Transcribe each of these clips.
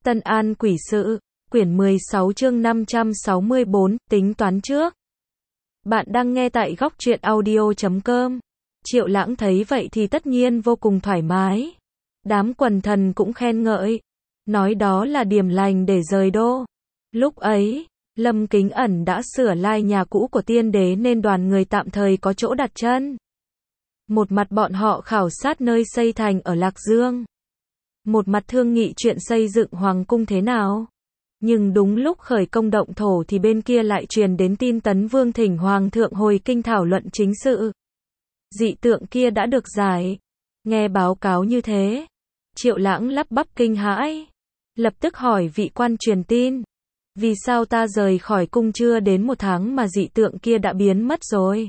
Tân An Quỷ Sự, quyển 16 chương 564, tính toán trước. Bạn đang nghe tại góc truyện audio.com. Triệu Lãng thấy vậy thì tất nhiên vô cùng thoải mái. Đám quần thần cũng khen ngợi, nói đó là điểm lành để rời đô. Lúc ấy, Lâm Kính Ẩn đã sửa lại nhà cũ của tiên đế nên đoàn người tạm thời có chỗ đặt chân. Một mặt bọn họ khảo sát nơi xây thành ở Lạc Dương. Một mặt thương nghị chuyện xây dựng hoàng cung thế nào. Nhưng đúng lúc khởi công động thổ thì bên kia lại truyền đến tin Tấn Vương thỉnh Hoàng thượng hồi kinh thảo luận chính sự. Dị tượng kia đã được giải. Nghe báo cáo như thế, Triệu Lãng lắp bắp kinh hãi. Lập tức hỏi vị quan truyền tin. Vì sao ta rời khỏi cung chưa đến 1 tháng mà dị tượng kia đã biến mất rồi?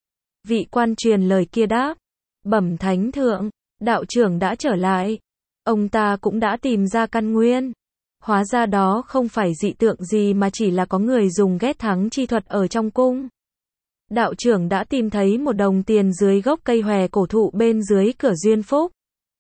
Vị quan truyền lời kia đáp. Bẩm thánh thượng, đạo trưởng đã trở lại. Ông ta cũng đã tìm ra căn nguyên. Hóa ra đó không phải dị tượng gì mà chỉ là có người dùng ghét thắng chi thuật ở trong cung. Đạo trưởng đã tìm thấy một đồng tiền dưới gốc cây hòe cổ thụ bên dưới cửa Duyên Phúc.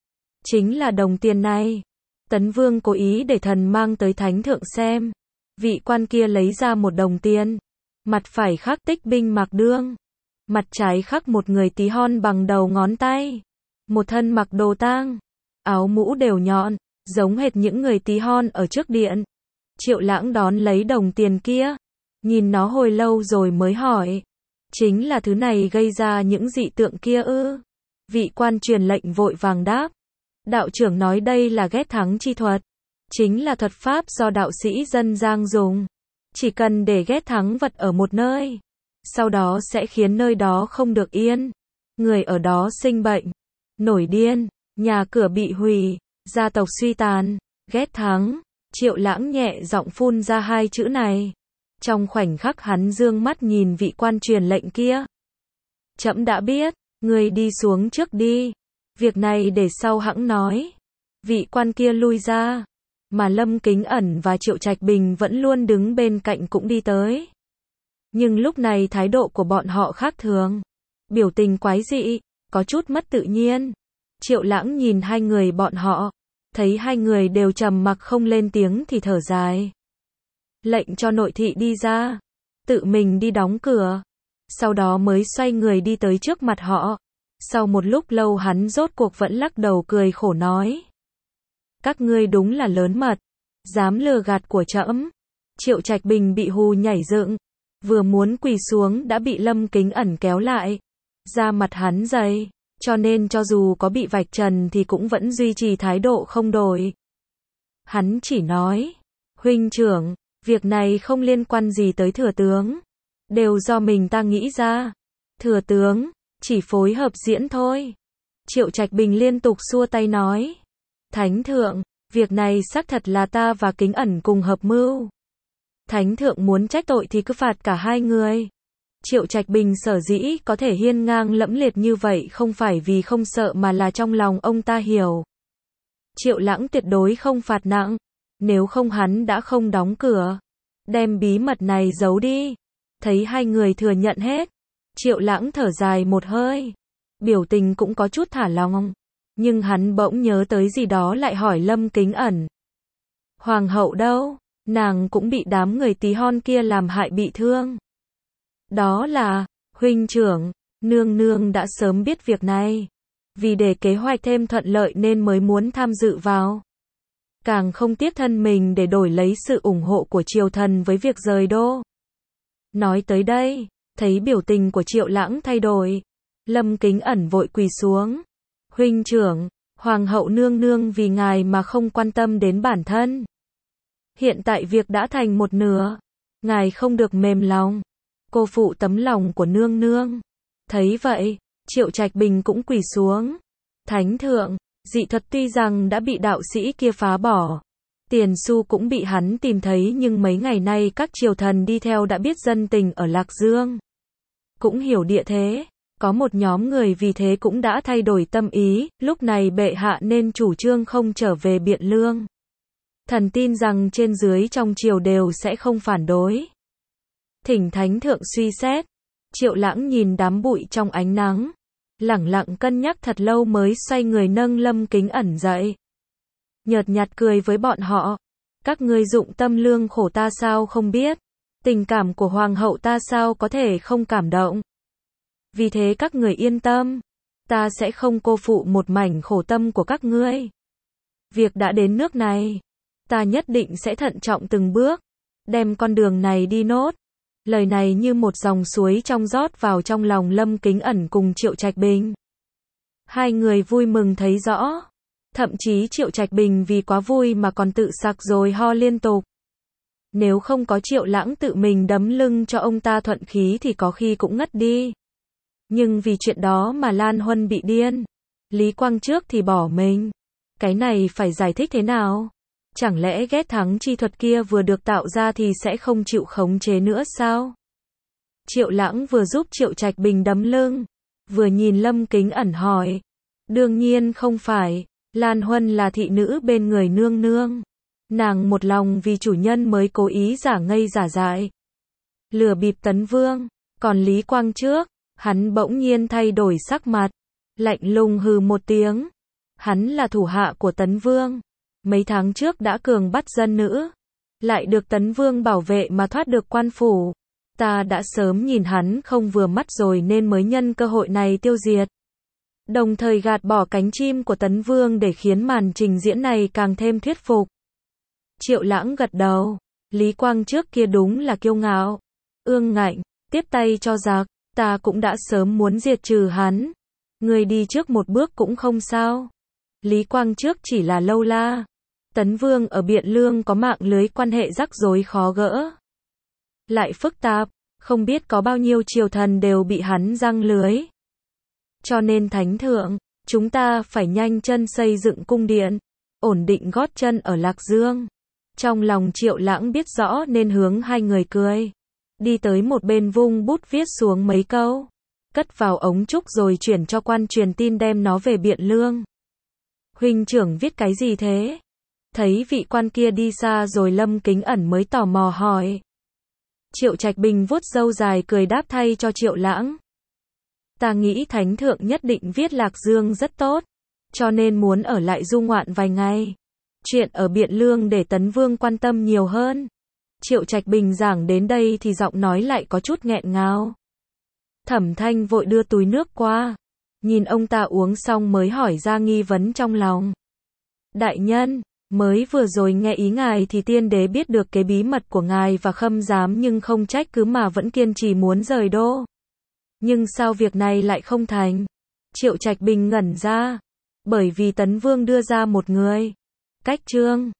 Chính là đồng tiền này. Tấn Vương cố ý để thần mang tới thánh thượng xem. Vị quan kia lấy ra một đồng tiền. Mặt phải khắc tích binh Mạc Đương. Mặt trái khắc một người tí hon bằng đầu ngón tay. Một thân mặc đồ tang. Áo mũ đều nhọn, giống hệt những người tí hon ở trước điện. Triệu Lãng đón lấy đồng tiền kia. Nhìn nó hồi lâu rồi mới hỏi. Chính là thứ này gây ra những dị tượng kia ư? Vị quan truyền lệnh vội vàng đáp. Đạo trưởng nói đây là ghét thắng chi thuật. Chính là thuật pháp do đạo sĩ dân gian dùng. Chỉ cần để ghét thắng vật ở một nơi. Sau đó sẽ khiến nơi đó không được yên. Người ở đó sinh bệnh, nổi điên, nhà cửa bị hủy, gia tộc suy tàn. Ghét thắng. Triệu Lãng nhẹ giọng phun ra 2 chữ này. Trong khoảnh khắc hắn dương mắt nhìn vị quan truyền lệnh kia. Trẫm đã biết, ngươi đi xuống trước đi. Việc này để sau hẵng nói. Vị quan kia lui ra. Mà Lâm Kính Ẩn và Triệu Trạch Bình vẫn luôn đứng bên cạnh cũng đi tới. Nhưng lúc này thái độ của bọn họ khác thường. Biểu tình quái dị, có chút mất tự nhiên. Triệu Lãng nhìn 2 người bọn họ. Thấy 2 người đều trầm mặc không lên tiếng thì thở dài. Lệnh cho nội thị đi ra. Tự mình đi đóng cửa. Sau đó mới xoay người đi tới trước mặt họ. Sau một lúc lâu hắn rốt cuộc vẫn lắc đầu cười khổ nói. Các ngươi đúng là lớn mật. Dám lừa gạt của trẫm. Triệu Trạch Bình bị hù nhảy dựng. Vừa muốn quỳ xuống đã bị Lâm Kính Ẩn kéo lại. Da mặt hắn dày. Cho nên cho dù có bị vạch trần thì cũng vẫn duy trì thái độ không đổi. Hắn chỉ nói. Huynh trưởng, việc này không liên quan gì tới thừa tướng. Đều do mình ta nghĩ ra. Thừa tướng, chỉ phối hợp diễn thôi. Triệu Trạch Bình liên tục xua tay nói. Thánh thượng, việc này xác thật là ta và Kính Ẩn cùng hợp mưu. Thánh thượng muốn trách tội thì cứ phạt cả 2 người. Triệu Trạch Bình sở dĩ có thể hiên ngang lẫm liệt như vậy không phải vì không sợ mà là trong lòng ông ta hiểu. Triệu Lãng tuyệt đối không phạt nặng. Nếu không hắn đã không đóng cửa. Đem bí mật này giấu đi. Thấy 2 người thừa nhận hết. Triệu Lãng thở dài một hơi. Biểu tình cũng có chút thả lỏng. Nhưng hắn bỗng nhớ tới gì đó lại hỏi Lâm Kính Ẩn. Hoàng hậu đâu? Nàng cũng bị đám người tí hon kia làm hại bị thương. Đó là, huynh trưởng, nương nương đã sớm biết việc này. Vì để kế hoạch thêm thuận lợi nên mới muốn tham dự vào. Càng không tiếc thân mình để đổi lấy sự ủng hộ của triều thần với việc rời đô. Nói tới đây, thấy biểu tình của Triệu Lãng thay đổi. Lâm Kính Ẩn vội quỳ xuống. Huynh trưởng, hoàng hậu nương nương vì ngài mà không quan tâm đến bản thân. Hiện tại việc đã thành một nửa. Ngài không được mềm lòng. Cô phụ tấm lòng của nương nương. Thấy vậy, Triệu Trạch Bình cũng quỳ xuống. Thánh thượng, dị thuật tuy rằng đã bị đạo sĩ kia phá bỏ. Tiền xu cũng bị hắn tìm thấy nhưng mấy ngày nay các triều thần đi theo đã biết dân tình ở Lạc Dương. Cũng hiểu địa thế. Có một nhóm người vì thế cũng đã thay đổi tâm ý. Lúc này bệ hạ nên chủ trương không trở về Biện Lương. Thần tin rằng trên dưới trong triều đều sẽ không phản đối. Thỉnh thánh thượng suy xét. Triệu Lãng nhìn đám bụi trong ánh nắng. Lẳng lặng cân nhắc thật lâu mới xoay người nâng Lâm Kính Ẩn dậy. Nhợt nhạt cười với bọn họ. Các ngươi dụng tâm lương khổ ta sao không biết? Tình cảm của hoàng hậu ta sao có thể không cảm động? Vì thế các người yên tâm, ta sẽ không cô phụ một mảnh khổ tâm của các ngươi. Việc đã đến nước này, ta nhất định sẽ thận trọng từng bước, đem con đường này đi nốt. Lời này như một dòng suối trong rót vào trong lòng Lâm Kính Ẩn cùng Triệu Trạch Bình. Hai người vui mừng thấy rõ. Thậm chí Triệu Trạch Bình vì quá vui mà còn tự sặc rồi ho liên tục. Nếu không có Triệu Lãng tự mình đấm lưng cho ông ta thuận khí thì có khi cũng ngất đi. Nhưng vì chuyện đó mà Lan Huân bị điên. Lý Quang trước thì bỏ mình. Cái này phải giải thích thế nào? Chẳng lẽ ghét thắng chi thuật kia vừa được tạo ra thì sẽ không chịu khống chế nữa sao? Triệu Lãng vừa giúp Triệu Trạch Bình đấm lưng, vừa nhìn Lâm Kính Ẩn hỏi. Đương nhiên không phải, Lan Huân là thị nữ bên người nương nương. Nàng một lòng vì chủ nhân mới cố ý giả ngây giả dại. Lừa bịp Tấn Vương, còn Lý Quang trước, hắn bỗng nhiên thay đổi sắc mặt, lạnh lùng hừ một tiếng. Hắn là thủ hạ của Tấn Vương, mấy tháng trước đã cường bắt dân nữ, lại được Tấn Vương bảo vệ mà thoát được quan phủ. Ta đã sớm nhìn hắn không vừa mắt rồi nên mới nhân cơ hội này tiêu diệt. Đồng thời gạt bỏ cánh chim của Tấn Vương để khiến màn trình diễn này càng thêm thuyết phục. Triệu Lãng gật đầu, Lý Quang trước kia đúng là kiêu ngạo, ương ngạnh, tiếp tay cho giặc, ta cũng đã sớm muốn diệt trừ hắn. Người đi trước một bước cũng không sao. Lý Quang trước chỉ là lâu la. Tấn Vương ở Biện Lương có mạng lưới quan hệ rắc rối khó gỡ. Lại phức tạp, không biết có bao nhiêu triều thần đều bị hắn giăng lưới. Cho nên Thánh Thượng, chúng ta phải nhanh chân xây dựng cung điện, ổn định gót chân ở Lạc Dương. Trong lòng Triệu Lãng biết rõ nên hướng hai người cười. Đi tới một bên vung bút viết xuống mấy câu. Cất vào ống trúc rồi chuyển cho quan truyền tin đem nó về Biện Lương. Huynh trưởng viết cái gì thế? Thấy vị quan kia đi xa rồi Lâm Kính Ẩn mới tò mò hỏi. Triệu Trạch Bình vuốt râu dài cười đáp thay cho Triệu Lãng. Ta nghĩ Thánh Thượng nhất định viết Lạc Dương rất tốt, cho nên muốn ở lại du ngoạn vài ngày. Chuyện ở Biện Lương để Tấn Vương quan tâm nhiều hơn. Triệu Trạch Bình giảng đến đây thì giọng nói lại có chút nghẹn ngào. Thẩm Thanh vội đưa túi nước qua, nhìn ông ta uống xong mới hỏi ra nghi vấn trong lòng. Đại nhân, mới vừa rồi nghe ý ngài thì tiên đế biết được cái bí mật của ngài và Khâm giám nhưng không trách cứ mà vẫn kiên trì muốn rời đô. Nhưng sao việc này lại không thành? Triệu Trạch Bình ngẩn ra. Bởi vì Tấn Vương đưa ra một người. Cách trương.